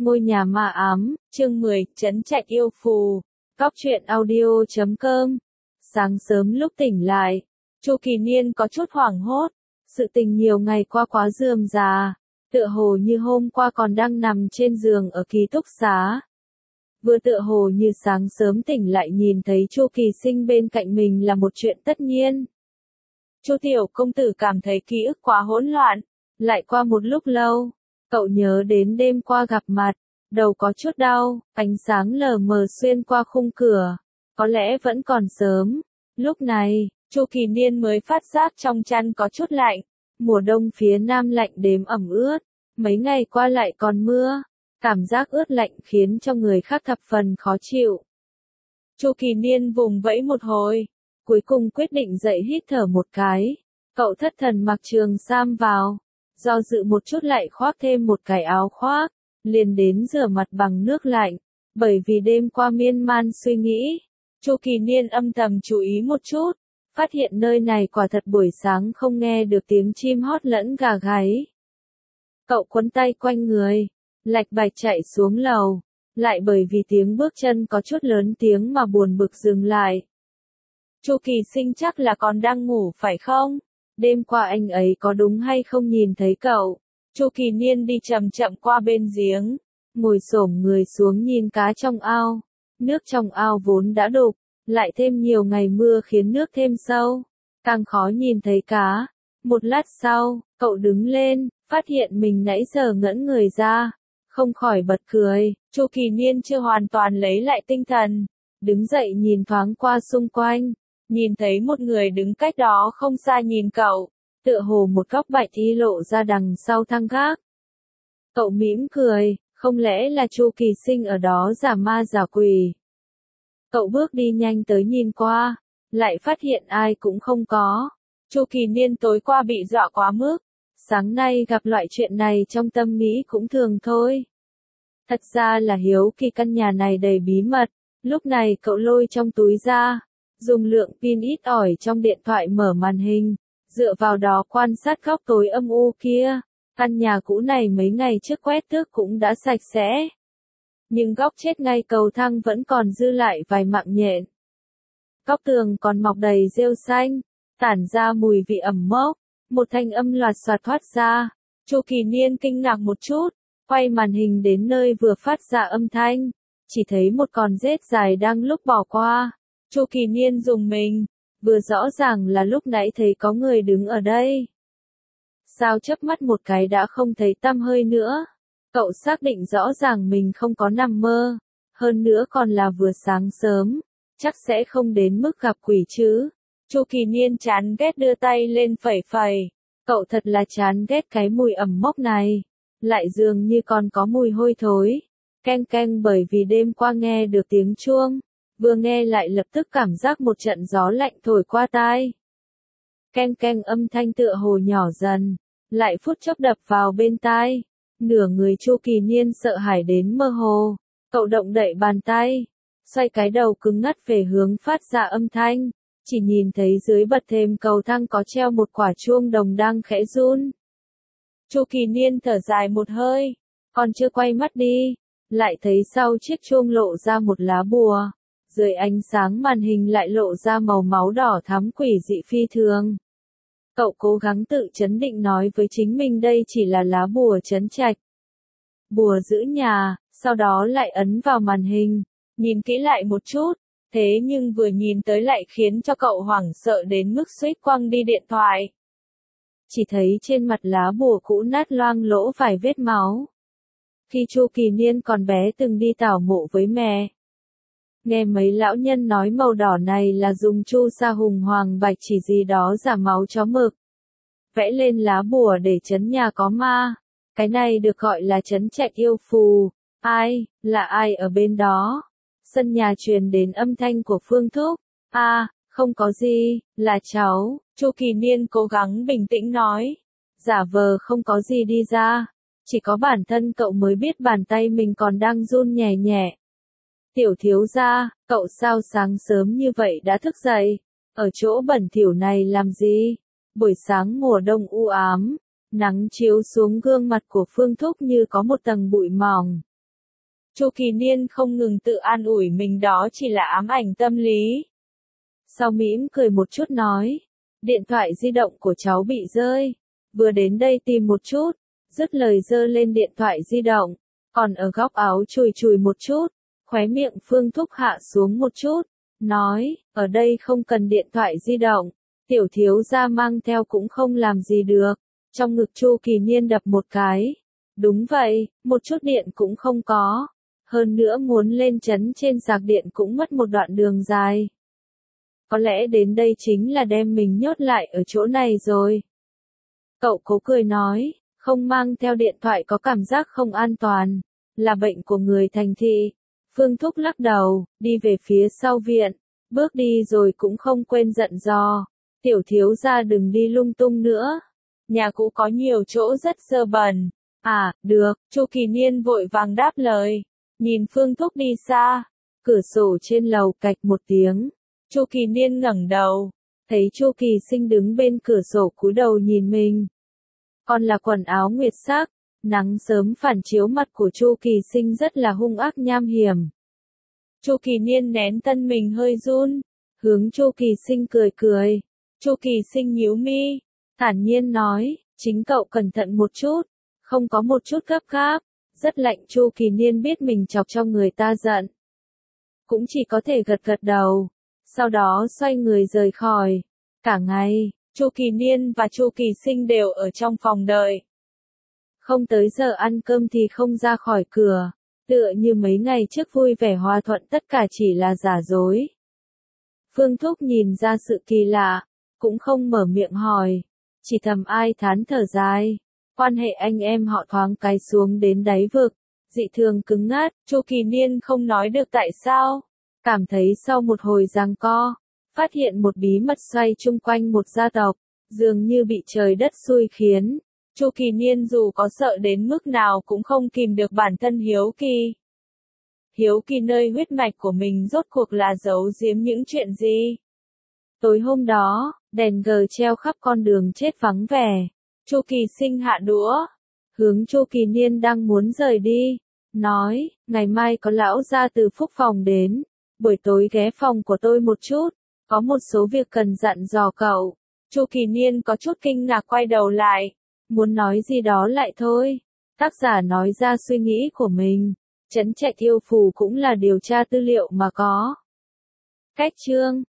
Ngôi nhà ma ám, chương 10, Trấn Trạch yêu phù. Cóc truyện audio.com. Sáng sớm lúc tỉnh lại, Chu Kỳ Niên có chút hoảng hốt. Sự tình nhiều ngày qua quá rườm rà, tựa hồ như hôm qua còn đang nằm trên giường ở ký túc xá. Vừa tựa hồ như sáng sớm tỉnh lại nhìn thấy Chu Kỳ Sinh bên cạnh mình là một chuyện tất nhiên. Chu tiểu công tử cảm thấy ký ức quá hỗn loạn, lại qua một lúc lâu. Cậu nhớ đến đêm qua gặp mặt, đầu có chút đau, ánh sáng lờ mờ xuyên qua khung cửa. Có lẽ vẫn còn sớm. Lúc này, Chu Kỳ Niên mới phát giác trong chăn có chút lạnh. Mùa đông phía Nam lạnh đếm ẩm ướt. Mấy ngày qua lại còn mưa. Cảm giác ướt lạnh khiến cho người khác thập phần khó chịu. Chu Kỳ Niên vùng vẫy một hồi. Cuối cùng quyết định dậy hít thở một cái. Cậu thất thần mặc trường sam vào. Do dự một chút lại khoác thêm một cái áo khoác, liền đến rửa mặt bằng nước lạnh, bởi vì đêm qua miên man suy nghĩ. Chu Kỳ Niên âm thầm chú ý một chút, phát hiện nơi này quả thật buổi sáng không nghe được tiếng chim hót lẫn gà gáy. Cậu quấn tay quanh người, lạch bạch chạy xuống lầu, lại bởi vì tiếng bước chân có chút lớn tiếng mà buồn bực dừng lại. Chu Kỳ Sinh chắc là còn đang ngủ phải không? Đêm qua anh ấy có đúng hay không nhìn thấy cậu? Chu Kỳ Niên đi chậm chậm qua bên giếng, ngồi xổm người xuống nhìn cá trong ao. Nước trong ao vốn đã đục, lại thêm nhiều ngày mưa khiến nước thêm sâu, càng khó nhìn thấy cá. Một lát sau, cậu đứng lên, phát hiện mình nãy giờ ngẩn người ra, không khỏi bật cười. Chu Kỳ Niên chưa hoàn toàn lấy lại tinh thần, đứng dậy nhìn thoáng qua xung quanh. Nhìn thấy một người đứng cách đó không xa nhìn cậu, tựa hồ một góc bạch y lộ ra đằng sau thang gác. Cậu mỉm cười, không lẽ là Chu Kỳ Sinh ở đó giả ma giả quỷ. Cậu bước đi nhanh tới nhìn qua, lại phát hiện ai cũng không có. Chu Kỳ Niên tối qua bị dọa quá mức, sáng nay gặp loại chuyện này trong tâm nghĩ cũng thường thôi. Thật ra là hiếu kỳ căn nhà này đầy bí mật, lúc này cậu lôi trong túi ra. Dùng lượng pin ít ỏi trong điện thoại mở màn hình, dựa vào đó quan sát góc tối âm u kia. Căn nhà cũ này mấy ngày trước quét tước cũng đã sạch sẽ. Nhưng góc chết ngay cầu thang vẫn còn dư lại vài mạng nhện. Góc tường còn mọc đầy rêu xanh, tản ra mùi vị ẩm mốc. Một thanh âm loạt soạt thoát ra. Chu Kỳ Niên kinh ngạc một chút, quay màn hình đến nơi vừa phát ra âm thanh. Chỉ thấy một con rết dài đang lúc bỏ qua. Chu Kỳ Niên rùng mình, vừa rõ ràng là lúc nãy thấy có người đứng ở đây. Sao chớp mắt một cái đã không thấy tăm hơi nữa. Cậu xác định rõ ràng mình không có nằm mơ, hơn nữa còn là vừa sáng sớm, chắc sẽ không đến mức gặp quỷ chứ. Chu Kỳ Niên chán ghét đưa tay lên phẩy phẩy, cậu thật là chán ghét cái mùi ẩm mốc này, lại dường như còn có mùi hôi thối, keng keng bởi vì đêm qua nghe được tiếng chuông. Vừa nghe lại lập tức cảm giác một trận gió lạnh thổi qua tai. Keng keng âm thanh tựa hồ nhỏ dần, lại phút chốc đập vào bên tai. Nửa người Chu Kỳ Niên sợ hãi đến mơ hồ. Cậu động đậy bàn tay, xoay cái đầu cứng ngắc về hướng phát ra âm thanh. Chỉ nhìn thấy dưới bậc thềm cầu thang có treo một quả chuông đồng đang khẽ run. Chu Kỳ Niên thở dài một hơi, còn chưa quay mắt đi, lại thấy sau chiếc chuông lộ ra một lá bùa. Dưới ánh sáng màn hình lại lộ ra màu máu đỏ thắm quỷ dị phi thường. Cậu cố gắng tự trấn định nói với chính mình đây chỉ là lá bùa trấn trạch. Bùa giữ nhà, sau đó lại ấn vào màn hình, nhìn kỹ lại một chút, thế nhưng vừa nhìn tới lại khiến cho cậu hoảng sợ đến mức suýt quăng đi điện thoại. Chỉ thấy trên mặt lá bùa cũ nát loang lỗ vài vết máu. Khi Chu Kỳ Niên còn bé từng đi tảo mộ với mẹ. Nghe mấy lão nhân nói màu đỏ này là dùng chu sa hùng hoàng bạch chỉ gì đó giả máu chó mực. Vẽ lên lá bùa để trấn nhà có ma. Cái này được gọi là trấn trạch yêu phù. Ai, là ai ở bên đó? Sân nhà truyền đến âm thanh của Phương Thúc. Không có gì, là cháu. Chu Kỳ Niên cố gắng bình tĩnh nói. Giả vờ không có gì đi ra. Chỉ có bản thân cậu mới biết bàn tay mình còn đang run nhẹ nhẹ. Tiểu thiếu gia, cậu sao sáng sớm như vậy đã thức dậy? Ở chỗ bẩn thỉu này làm gì? Buổi sáng mùa đông u ám, nắng chiếu xuống gương mặt của Phương Thúc như có một tầng bụi mỏng. Chu Kỳ Niên không ngừng tự an ủi mình đó chỉ là ám ảnh tâm lý. Sau mỉm cười một chút nói, điện thoại di động của cháu bị rơi, vừa đến đây tìm một chút, dứt lời giơ lên điện thoại di động, còn ở góc áo chùi chùi một chút, khóe miệng Phương Thúc hạ xuống một chút, nói, ở đây không cần điện thoại di động, tiểu thiếu gia mang theo cũng không làm gì được. Trong ngực Chu Kỳ Niên đập một cái. Đúng vậy, một chút điện cũng không có. Hơn nữa muốn lên trấn trên sạc điện cũng mất một đoạn đường dài. Có lẽ đến đây chính là đem mình nhốt lại ở chỗ này rồi. Cậu cố cười nói, không mang theo điện thoại có cảm giác không an toàn, là bệnh của người thành thị. Phương Thúc lắc đầu, đi về phía sau viện, bước đi rồi cũng không quên dặn dò, tiểu thiếu gia đừng đi lung tung nữa. Nhà cũ có nhiều chỗ rất dơ bẩn. À, được, Chu Kỳ Niên vội vàng đáp lời. Nhìn Phương Thúc đi xa, cửa sổ trên lầu cạch một tiếng. Chu Kỳ Niên ngẩng đầu, thấy Chu Kỳ Sinh đứng bên cửa sổ cúi đầu nhìn mình. Còn là quần áo nguyệt sắc, nắng sớm phản chiếu mặt của Chu Kỳ Sinh rất là hung ác nham hiểm. Chu Kỳ Niên nén thân mình hơi run, hướng Chu Kỳ Sinh cười cười. Chu Kỳ Sinh nhíu mi, thản nhiên nói, chính cậu cẩn thận một chút, không có một chút gấp gáp. Rất lạnh. Chu Kỳ Niên biết mình chọc cho người ta giận, cũng chỉ có thể gật gật đầu, sau đó xoay người rời khỏi. Cả ngày, Chu Kỳ Niên và Chu Kỳ Sinh đều ở trong phòng đợi. Không tới giờ ăn cơm thì không ra khỏi cửa, tựa như mấy ngày trước vui vẻ hòa thuận tất cả chỉ là giả dối. Phương Thúc nhìn ra sự kỳ lạ, cũng không mở miệng hỏi, chỉ thầm ai thán thở dài. Quan hệ anh em họ thoáng cái xuống đến đáy vực, dị thường cứng ngắc. Chu Kỳ Niên không nói được tại sao, cảm thấy sau một hồi giằng co, phát hiện một bí mật xoay chung quanh một gia tộc, dường như bị trời đất xui khiến. Chu Kỳ Niên dù có sợ đến mức nào cũng không kìm được bản thân hiếu kỳ. Hiếu kỳ nơi huyết mạch của mình rốt cuộc là giấu giếm những chuyện gì. Tối hôm đó, đèn gờ treo khắp con đường chết vắng vẻ. Chu Kỳ Sinh hạ đũa, hướng Chu Kỳ Niên đang muốn rời đi, nói, ngày mai có lão gia từ Phúc phòng đến, buổi tối ghé phòng của tôi một chút, có một số việc cần dặn dò cậu. Chu Kỳ Niên có chút kinh ngạc quay đầu lại, muốn nói gì đó lại thôi. Tác giả nói ra suy nghĩ của mình, Trấn Trạch Yêu Phù cũng là điều tra tư liệu mà có. Cách chương